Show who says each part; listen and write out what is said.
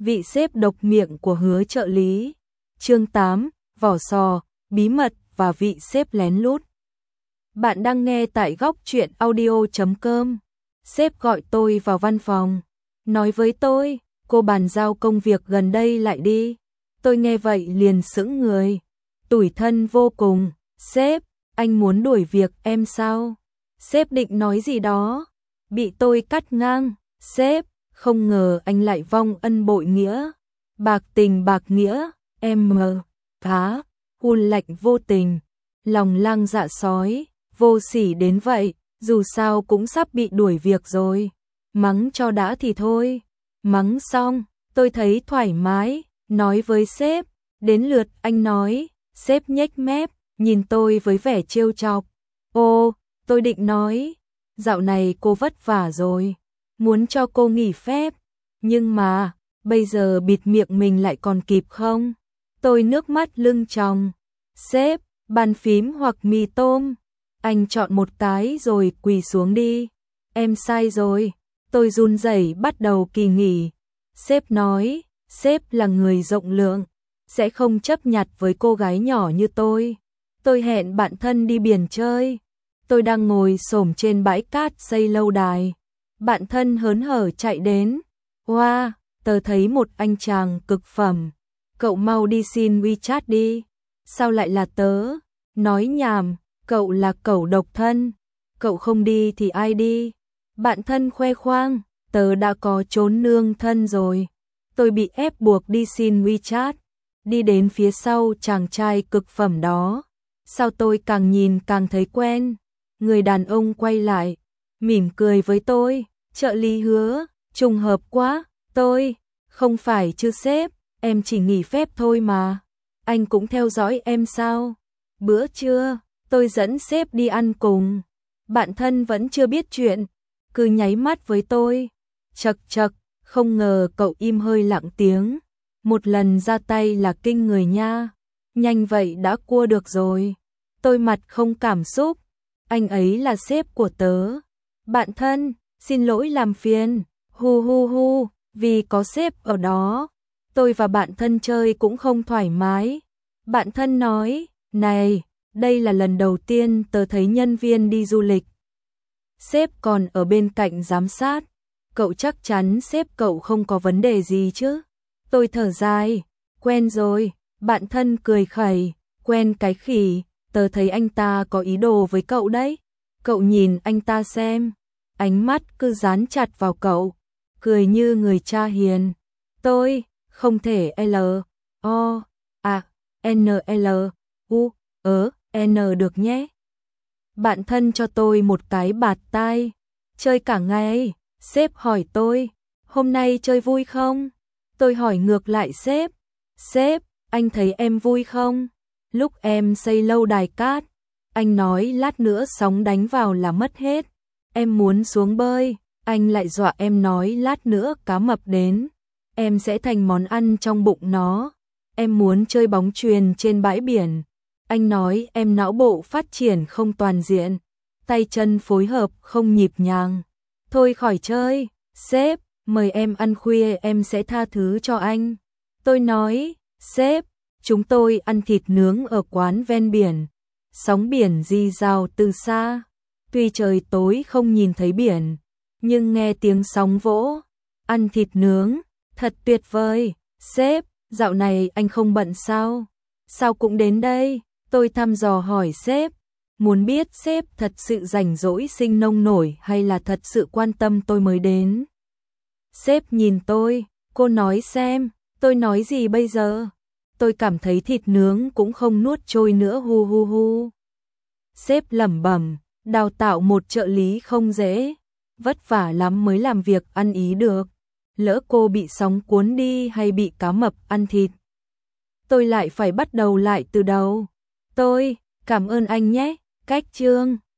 Speaker 1: Vị sếp độc miệng của Hứa trợ lý. Chương 8, vỏ sò, bí mật và vị sếp lén lút. Bạn đang nghe tại góc truyện audio.com. Sếp gọi tôi vào văn phòng, nói với tôi, cô bàn giao công việc gần đây lại đi. Tôi nghe vậy liền sững người, tủi thân vô cùng. Sếp, anh muốn đuổi việc em sao? Sếp định nói gì đó, bị tôi cắt ngang. Sếp, không ngờ anh lại vong ân bội nghĩa, bạc tình bạc nghĩa, em mờ, phá, hun lạnh vô tình, lòng lang dạ sói, vô sỉ đến vậy, dù sao cũng sắp bị đuổi việc rồi, mắng cho đã thì thôi. Mắng xong, tôi thấy thoải mái, nói với sếp, đến lượt anh nói. Sếp nhếch mép, nhìn tôi với vẻ trêu chọc. Ô, tôi định nói, dạo này cô vất vả rồi, muốn cho cô nghỉ phép, nhưng mà, bây giờ bịt miệng mình lại còn kịp không? Tôi nước mắt lưng tròng. Sếp, bàn phím hoặc mì tôm? Anh chọn một cái rồi quỳ xuống đi. Em sai rồi. Tôi run rẩy bắt đầu kỳ nghỉ. Sếp nói, sếp là người rộng lượng, sẽ không chấp nhặt với cô gái nhỏ như tôi. Tôi hẹn bạn thân đi biển chơi. Tôi đang ngồi xổm trên bãi cát xây lâu đài. Bạn thân hớn hở chạy đến. Wow, tớ thấy một anh chàng cực phẩm. Cậu mau đi xin WeChat đi. Sao lại là tớ? Nói nhảm, cậu là cẩu độc thân. Cậu không đi thì ai đi? Bạn thân khoe khoang, tớ đã có chốn nương thân rồi. Tôi bị ép buộc đi xin WeChat. Đi đến phía sau chàng trai cực phẩm đó. Sao tôi càng nhìn càng thấy quen. Người đàn ông quay lại, mỉm cười với tôi. Trợ lý Hứa, trùng hợp quá. Tôi, không phải chứ sếp, em chỉ nghỉ phép thôi mà. Anh cũng theo dõi em sao? Bữa trưa, tôi dẫn sếp đi ăn cùng. Bạn thân vẫn chưa biết chuyện, cứ nháy mắt với tôi. Chật chật, không ngờ cậu im hơi lặng tiếng. Một lần ra tay là kinh người nha. Nhanh vậy đã cua được rồi. Tôi mặt không cảm xúc. Anh ấy là sếp của tớ. Bạn thân, xin lỗi làm phiền. Hu hu hu, vì có sếp ở đó, tôi và bạn thân chơi cũng không thoải mái. Bạn thân nói, này, đây là lần đầu tiên tớ thấy nhân viên đi du lịch. Sếp còn ở bên cạnh giám sát. Cậu chắc chắn sếp cậu không có vấn đề gì chứ? Tôi thở dài, quen rồi. Bạn thân cười khẩy, quen cái khỉ, tớ thấy anh ta có ý đồ với cậu đấy. Cậu nhìn anh ta xem, ánh mắt cứ dán chặt vào cậu, cười như người cha hiền. Tôi, không thể L, O, A, N, L, U, N được nhé. Bạn thân cho tôi một cái bạt tai. Chơi cả ngày, sếp hỏi tôi, hôm nay chơi vui không? Tôi hỏi ngược lại sếp, sếp, anh thấy em vui không? Lúc em xây lâu đài cát, anh nói lát nữa sóng đánh vào là mất hết. Em muốn xuống bơi, anh lại dọa em nói lát nữa cá mập đến, em sẽ thành món ăn trong bụng nó. Em muốn chơi bóng chuyền trên bãi biển, anh nói em não bộ phát triển không toàn diện, tay chân phối hợp không nhịp nhàng. Thôi khỏi chơi, sếp, mời em ăn khuya em sẽ tha thứ cho anh. Tôi nói, sếp, chúng tôi ăn thịt nướng ở quán ven biển, sóng biển rì rào từ xa. Tuy trời tối không nhìn thấy biển, nhưng nghe tiếng sóng vỗ. Ăn thịt nướng, thật tuyệt vời. Sếp, dạo này anh không bận sao? Sao cũng đến đây? Tôi thăm dò hỏi sếp, muốn biết sếp thật sự rảnh rỗi sinh nông nổi hay là thật sự quan tâm tôi mới đến. Sếp nhìn tôi, cô nói xem. Tôi nói gì bây giờ? Tôi cảm thấy thịt nướng cũng không nuốt trôi nữa hu hu hu. Sếp lẩm bẩm, đào tạo một trợ lý không dễ, vất vả lắm mới làm việc ăn ý được. Lỡ cô bị sóng cuốn đi hay bị cá mập ăn thịt, tôi lại phải bắt đầu lại từ đầu. Tôi, cảm ơn anh nhé. Cách chương